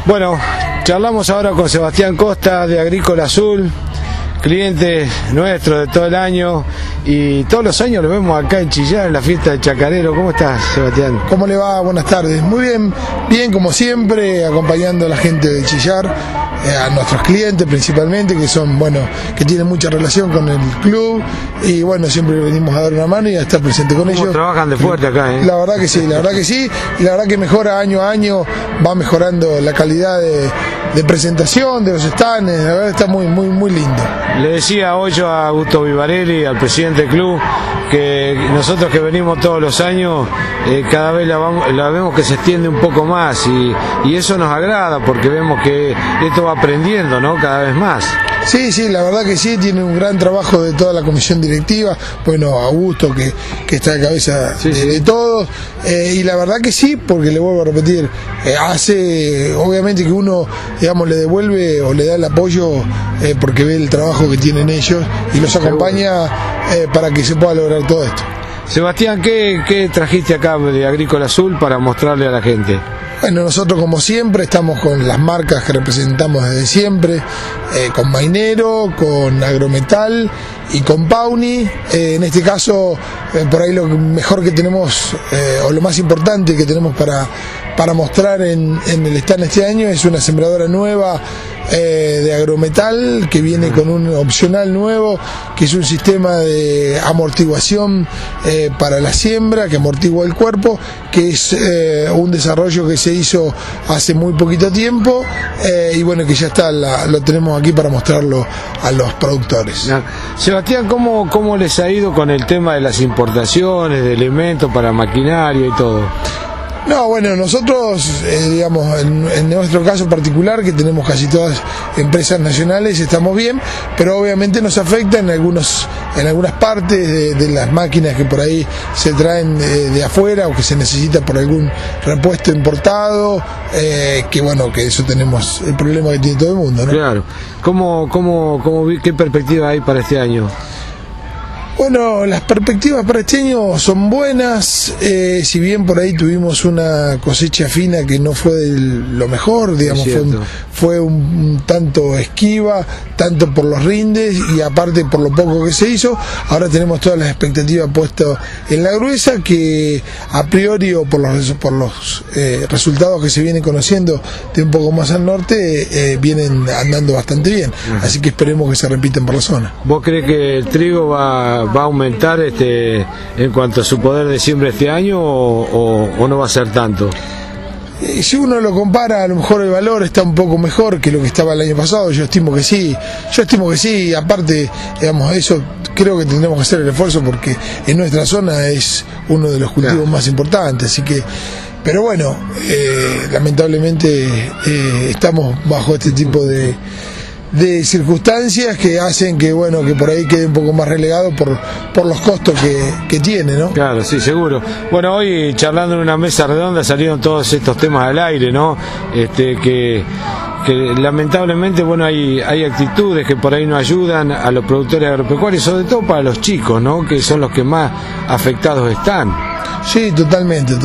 Bueno, charlamos ahora con Sebastián Costa de Agrícola Azul, cliente nuestro de todo el año, y todos los años lo vemos acá en Chillar en la fiesta de Chacarero. ¿Cómo estás, Sebastián? ¿Cómo le va? Buenas tardes. Muy bien, bien como siempre, acompañando a la gente de Chillar, a nuestros clientes principalmente, que son, bueno, que tienen mucha relación con el club, y bueno, siempre venimos a dar una mano y a estar presente con ellos. Trabajan de fuerte acá, ¿eh? La verdad que sí, y la verdad que mejora año a año, va mejorando la calidad de presentación, de los stands, la verdad está muy lindo. Le decía hoy yo a Augusto Vivarelli, al presidente del club, que nosotros que venimos todos los años, cada vez la vemos que se extiende un poco más, y eso nos agrada porque vemos que esto va aprendiendo, ¿no? Cada vez más. Sí, la verdad que sí, tiene un gran trabajo de toda la comisión directiva, bueno, Augusto que está a cabeza de todos, y la verdad que sí, porque le vuelvo a repetir, hace, obviamente que uno, digamos, le devuelve o le da el apoyo porque ve el trabajo que tienen ellos y los acompaña para que se pueda lograr todo esto. Sebastián, ¿qué trajiste acá de Agrícola Azul para mostrarle a la gente? Bueno, nosotros como siempre estamos con las marcas que representamos desde siempre, con Mainero, con Agrometal y con Pawni. En este caso, por ahí lo mejor que tenemos, o lo más importante que tenemos para mostrar en el stand este año es una sembradora nueva de Agrometal, que viene con un opcional nuevo, que es un sistema de amortiguación para la siembra, que amortigua el cuerpo, que es un desarrollo que se hizo hace muy poquito tiempo, y bueno, que ya está, lo tenemos aquí para mostrarlo a los productores. Sebastián, ¿cómo les ha ido con el tema de las importaciones de elementos para maquinaria y todo? No, bueno, nosotros, digamos, en nuestro caso particular, que tenemos casi todas empresas nacionales, estamos bien, pero obviamente nos afecta en algunas partes de las máquinas que por ahí se traen de afuera o que se necesita por algún repuesto importado, que bueno, que eso tenemos el problema que tiene todo el mundo, ¿no? Claro. ¿Qué perspectiva hay para este año? Bueno, las perspectivas para este año son buenas, si bien por ahí tuvimos una cosecha fina que no fue lo mejor, digamos, fue un tanto esquiva, tanto por los rindes y aparte por lo poco que se hizo. Ahora tenemos todas las expectativas puestas en la gruesa, que a priori o por los resultados que se vienen conociendo de un poco más al norte, vienen andando bastante bien, así que esperemos que se repiten por la zona. ¿Vos crees que el trigo va a aumentar en cuanto a su poder de siembra este año o no va a ser tanto? Si uno lo compara, a lo mejor el valor está un poco mejor que lo que estaba el año pasado. Yo estimo que sí, aparte, digamos, eso creo que tendremos que hacer el esfuerzo porque en nuestra zona es uno de los cultivos más importantes, así que, pero bueno, lamentablemente estamos bajo este tipo de circunstancias que hacen que, bueno, que por ahí quede un poco más relegado por los costos que tiene, ¿no? Claro, sí, seguro. Bueno, hoy charlando en una mesa redonda salieron todos estos temas al aire, ¿no? Que lamentablemente, bueno, hay actitudes que por ahí no ayudan a los productores agropecuarios, sobre todo para los chicos, ¿no? Que son los que más afectados están. Sí, totalmente.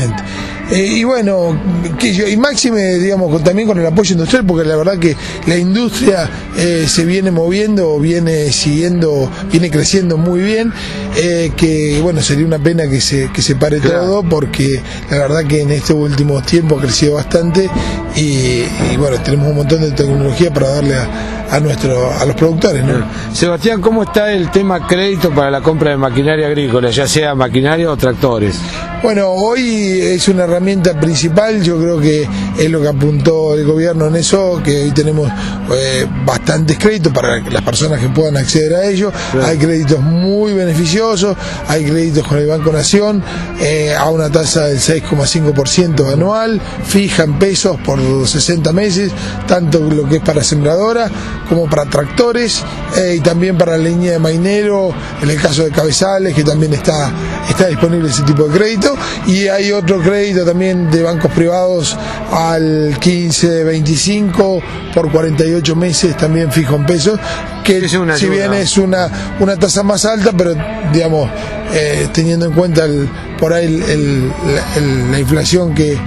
Y bueno, y máxime, digamos, también con el apoyo industrial, porque la verdad que la industria se viene moviendo, viene creciendo muy bien, que bueno, sería una pena que se pare todo, porque la verdad que en estos últimos tiempos ha crecido bastante y bueno, tenemos un montón de tecnología para darle a los productores, ¿no? Sebastián, ¿cómo está el tema crédito para la compra de maquinaria agrícola, ya sea maquinaria o tractores? Bueno, hoy es una herramienta principal, yo creo que es lo que apuntó el gobierno en eso, que hoy tenemos bastantes créditos para las personas que puedan acceder a ellos. Claro. Hay créditos muy beneficiosos, hay créditos con el Banco Nación a una tasa del 6,5% anual, fija en pesos por 60 meses, tanto lo que es para sembradora como para tractores, y también para la línea de Mainero, en el caso de Cabezales, que también está disponible ese tipo de crédito. Y hay otro crédito también de bancos privados al 15-25 por 48 meses, también fijo en pesos, que si bien es una tasa más alta, pero digamos, teniendo en cuenta por ahí la inflación que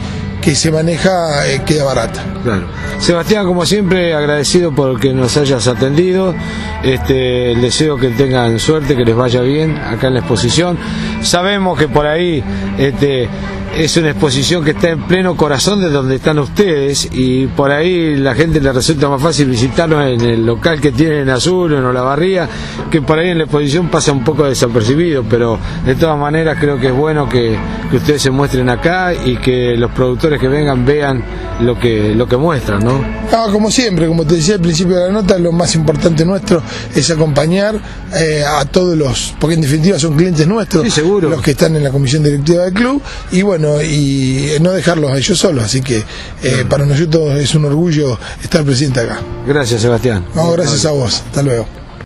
que se maneja queda barata. Claro. Sebastián, como siempre, agradecido por que nos hayas atendido. El deseo que tengan suerte, que les vaya bien acá en la exposición. Sabemos que por ahí es una exposición que está en pleno corazón de donde están ustedes, y por ahí la gente le resulta más fácil visitarnos en el local que tienen en Azul o en Olavarría, que por ahí en la exposición pasa un poco desapercibido, pero de todas maneras creo que es bueno que ustedes se muestren acá y que los productores que vengan vean lo que muestran, ¿no? Como siempre, como te decía al principio de la nota, lo más importante nuestro es acompañar a todos los, porque en definitiva son clientes nuestros, sí, seguro, los que están en la comisión directiva del club, y bueno, y no dejarlos a ellos solos, así que para nosotros es un orgullo estar presente acá. Gracias, Sebastián. No, gracias a vos, hasta luego.